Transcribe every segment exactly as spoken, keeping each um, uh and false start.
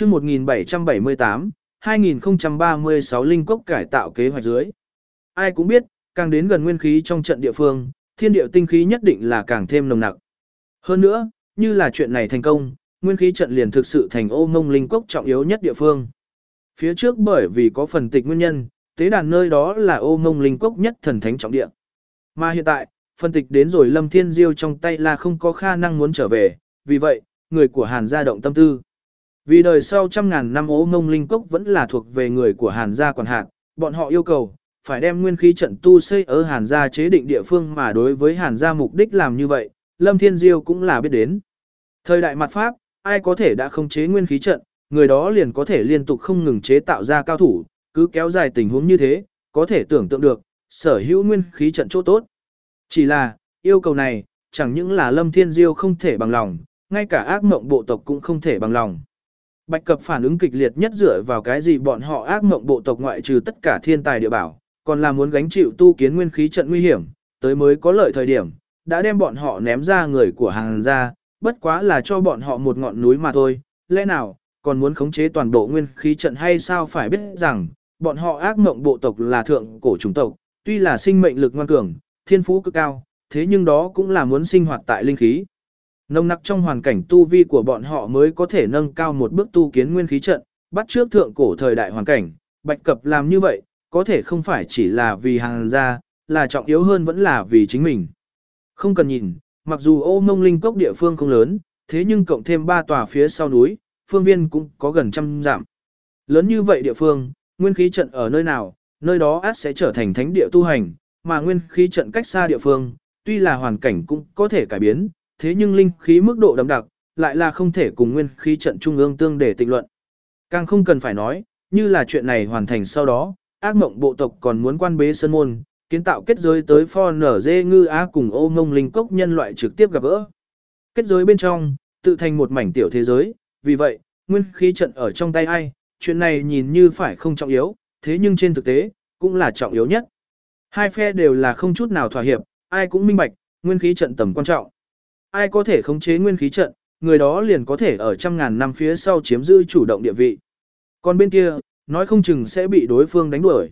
Chương một nghìn bảy trăm bảy mươi tám, hai nghìn không trăm ba mươi sáu linh cốc cải tạo kế hoạch dưới. Ai cũng biết, càng đến gần nguyên khí trong trận địa phương, thiên địa tinh khí nhất định là càng thêm nồng nặc. Hơn nữa, như là chuyện này thành công, nguyên khí trận liền thực sự thành Ô Mông linh cốc trọng yếu nhất địa phương. Phía trước bởi vì có phần tịch nguyên nhân, tế đàn nơi đó là Ô Mông linh cốc nhất thần thánh trọng địa. Mà hiện tại, phân tịch đến rồi Lâm Thiên Diêu trong tay là không có khả năng muốn trở về, vì vậy, người của Hàn gia động tâm tư. Vì đời sau trăm ngàn năm Ô Mông linh cốc vẫn là thuộc về người của Hàn gia quản hạt, bọn họ yêu cầu phải đem nguyên khí trận tu xây ở Hàn gia chế định địa phương, mà đối với Hàn gia mục đích làm như vậy, Lâm Thiên Diêu cũng là biết đến. Thời đại mặt Pháp, ai có thể đã không chế nguyên khí trận, người đó liền có thể liên tục không ngừng chế tạo ra cao thủ, cứ kéo dài tình huống như thế, có thể tưởng tượng được, sở hữu nguyên khí trận chỗ tốt. Chỉ là, yêu cầu này, chẳng những là Lâm Thiên Diêu không thể bằng lòng, ngay cả ác mộng bộ tộc cũng không thể bằng lòng. Bạch Cập phản ứng kịch liệt nhất dựa vào cái gì bọn họ ác mộng bộ tộc ngoại trừ tất cả thiên tài địa bảo, còn là muốn gánh chịu tu kiến nguyên khí trận nguy hiểm, tới mới có lợi thời điểm, đã đem bọn họ ném ra người của Hàn gia, bất quá là cho bọn họ một ngọn núi mà thôi, lẽ nào, còn muốn khống chế toàn bộ nguyên khí trận hay sao? Phải biết rằng, bọn họ ác mộng bộ tộc là thượng cổ chủng tộc, tuy là sinh mệnh lực ngoan cường, thiên phú cực cao, thế nhưng đó cũng là muốn sinh hoạt tại linh khí. Nông nặc trong hoàn cảnh tu vi của bọn họ mới có thể nâng cao một bước tu kiến nguyên khí trận, bắt trước thượng cổ thời đại hoàn cảnh, Bạch Cập làm như vậy, có thể không phải chỉ là vì Hàn gia, là trọng yếu hơn vẫn là vì chính mình. Không cần nhìn, mặc dù Ô Mông linh cốc địa phương không lớn, thế nhưng cộng thêm ba tòa phía sau núi, phương viên cũng có gần trăm dặm. Lớn như vậy địa phương, nguyên khí trận ở nơi nào, nơi đó ắt sẽ trở thành thánh địa tu hành, mà nguyên khí trận cách xa địa phương, tuy là hoàn cảnh cũng có thể cải biến, thế nhưng linh khí mức độ đậm đặc, lại là không thể cùng nguyên khí trận trung ương tương để tịnh luận. Càng không cần phải nói, như là chuyện này hoàn thành sau đó, ác mộng bộ tộc còn muốn quan bế sơn môn, kiến tạo kết giới tới pho nở dê ngư á cùng Ô Mông linh cốc nhân loại trực tiếp gặp gỡ. Kết giới bên trong, tự thành một mảnh tiểu thế giới, vì vậy, nguyên khí trận ở trong tay ai, chuyện này nhìn như phải không trọng yếu, thế nhưng trên thực tế, cũng là trọng yếu nhất. Hai phe đều là không chút nào thỏa hiệp, ai cũng minh bạch, nguyên khí trận tầm quan trọng. Ai có thể khống chế nguyên khí trận, người đó liền có thể ở trăm ngàn năm phía sau chiếm giữ chủ động địa vị. Còn bên kia, nói không chừng sẽ bị đối phương đánh đuổi.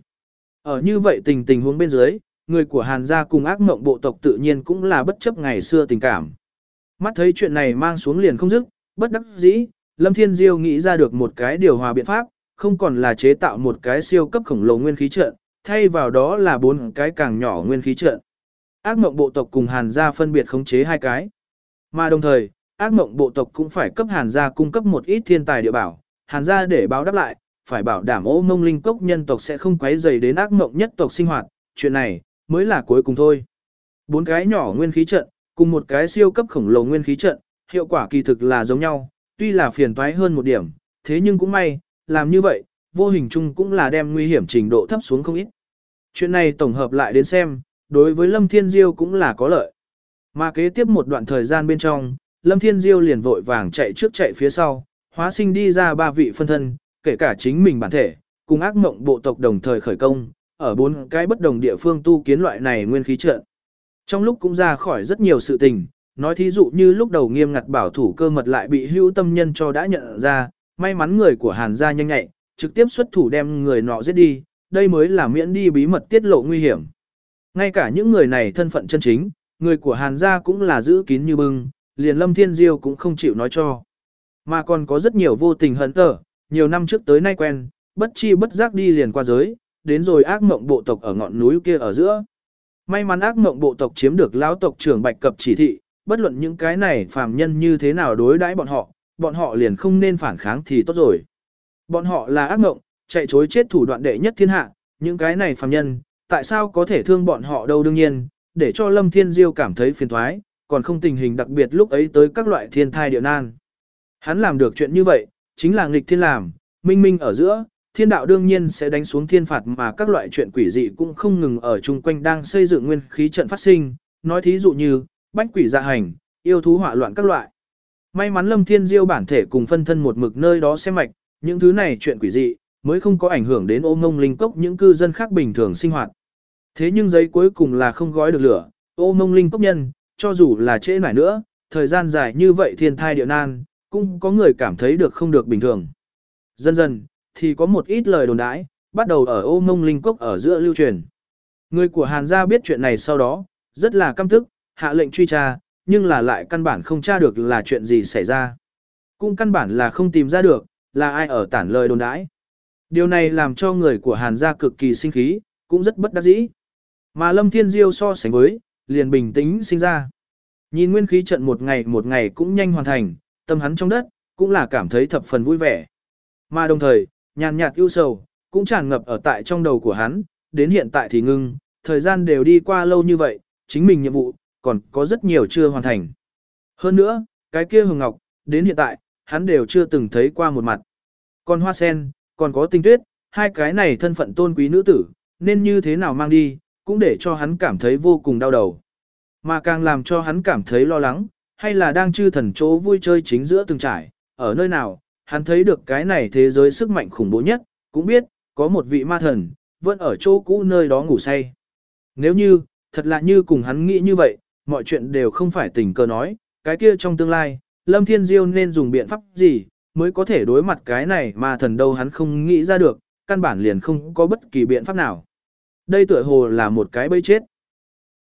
Ở như vậy tình tình huống bên dưới, người của Hàn gia cùng ác mộng bộ tộc tự nhiên cũng là bất chấp ngày xưa tình cảm. Mắt thấy chuyện này mang xuống liền không dứt, bất đắc dĩ, Lâm Thiên Diêu nghĩ ra được một cái điều hòa biện pháp, không còn là chế tạo một cái siêu cấp khổng lồ nguyên khí trận, thay vào đó là bốn cái càng nhỏ nguyên khí trận. Ác mộng bộ tộc cùng Hàn gia phân biệt khống chế hai cái. Mà đồng thời, ác mộng bộ tộc cũng phải cấp Hàn gia cung cấp một ít thiên tài địa bảo, Hàn gia để báo đáp lại, phải bảo đảm Ô Mông linh cốc nhân tộc sẽ không quấy rầy đến ác mộng nhất tộc sinh hoạt, chuyện này mới là cuối cùng thôi. Bốn cái nhỏ nguyên khí trận, cùng một cái siêu cấp khổng lồ nguyên khí trận, hiệu quả kỳ thực là giống nhau, tuy là phiền toái hơn một điểm, thế nhưng cũng may, làm như vậy, vô hình chung cũng là đem nguy hiểm trình độ thấp xuống không ít. Chuyện này tổng hợp lại đến xem, đối với Lâm Thiên Diêu cũng là có lợi. Mà kế tiếp một đoạn thời gian bên trong, Lâm Thiên Diêu liền vội vàng chạy trước chạy phía sau, hóa sinh đi ra ba vị phân thân, kể cả chính mình bản thể, cùng ác mộng bộ tộc đồng thời khởi công, ở bốn cái bất đồng địa phương tu kiến loại này nguyên khí trận. Trong lúc cũng ra khỏi rất nhiều sự tình, nói thí dụ như lúc đầu nghiêm ngặt bảo thủ cơ mật lại bị hữu tâm nhân cho đã nhận ra, may mắn người của Hàn gia nhanh nhạy, trực tiếp xuất thủ đem người nọ giết đi, đây mới là miễn đi bí mật tiết lộ nguy hiểm. Ngay cả những người này thân phận chân chính, người của Hàn gia cũng là giữ kín như bưng, liền Lâm Thiên Diêu cũng không chịu nói cho. Mà còn có rất nhiều vô tình hận tở, nhiều năm trước tới nay quen, bất chi bất giác đi liền qua giới, đến rồi ác mộng bộ tộc ở ngọn núi kia ở giữa. May mắn ác mộng bộ tộc chiếm được lão tộc trưởng Bạch Cập chỉ thị, bất luận những cái này phàm nhân như thế nào đối đãi bọn họ, bọn họ liền không nên phản kháng thì tốt rồi. Bọn họ là ác mộng, chạy chối chết thủ đoạn đệ nhất thiên hạ, những cái này phàm nhân, tại sao có thể thương bọn họ đâu? Đương nhiên, để cho Lâm Thiên Diêu cảm thấy phiền toái, còn không tình hình đặc biệt lúc ấy tới các loại thiên thai địa nan. Hắn làm được chuyện như vậy, chính là nghịch thiên làm, minh minh ở giữa, thiên đạo đương nhiên sẽ đánh xuống thiên phạt, mà các loại chuyện quỷ dị cũng không ngừng ở chung quanh đang xây dựng nguyên khí trận phát sinh, nói thí dụ như, bách quỷ dạ hành, yêu thú hỏa loạn các loại. May mắn Lâm Thiên Diêu bản thể cùng phân thân một mực nơi đó xem mạch, những thứ này chuyện quỷ dị, mới không có ảnh hưởng đến Ô Mông linh cốc những cư dân khác bình thường sinh hoạt. Thế nhưng giấy cuối cùng là không gói được lửa, Ô Mông linh cốc nhân, cho dù là trễ nải nữa, thời gian dài như vậy thiên thai địa nan, cũng có người cảm thấy được không được bình thường. Dần dần, thì có một ít lời đồn đãi, bắt đầu ở ô mông linh cốc ở giữa lưu truyền. Người của Hàn gia biết chuyện này sau đó, rất là căm tức, hạ lệnh truy tra, nhưng là lại căn bản không tra được là chuyện gì xảy ra. Cũng căn bản là không tìm ra được, là ai ở tản lời đồn đãi. Điều này làm cho người của Hàn gia cực kỳ sinh khí, cũng rất bất đắc dĩ. Mà Lâm Thiên Diêu so sánh với, liền bình tĩnh sinh ra. Nhìn nguyên khí trận một ngày một ngày cũng nhanh hoàn thành, tâm hắn trong đất, cũng là cảm thấy thập phần vui vẻ. Mà đồng thời, nhàn nhạt ưu sầu, cũng tràn ngập ở tại trong đầu của hắn, đến hiện tại thì ngưng, thời gian đều đi qua lâu như vậy, chính mình nhiệm vụ, còn có rất nhiều chưa hoàn thành. Hơn nữa, cái kia Hồng Ngọc, đến hiện tại, hắn đều chưa từng thấy qua một mặt. Còn Hoa Sen, còn có Tinh Tuyết, hai cái này thân phận tôn quý nữ tử, nên như thế nào mang đi, cũng để cho hắn cảm thấy vô cùng đau đầu. Mà càng làm cho hắn cảm thấy lo lắng, hay là đang chư thần chỗ vui chơi chính giữa từng trải, ở nơi nào, hắn thấy được cái này thế giới sức mạnh khủng bố nhất, cũng biết, có một vị ma thần, vẫn ở chỗ cũ nơi đó ngủ say. Nếu như, thật là như cùng hắn nghĩ như vậy, mọi chuyện đều không phải tình cờ nói, cái kia trong tương lai, Lâm Thiên Diêu nên dùng biện pháp gì, mới có thể đối mặt cái này ma thần đâu hắn không nghĩ ra được, căn bản liền không có bất kỳ biện pháp nào. Đây tựa hồ là một cái bẫy chết.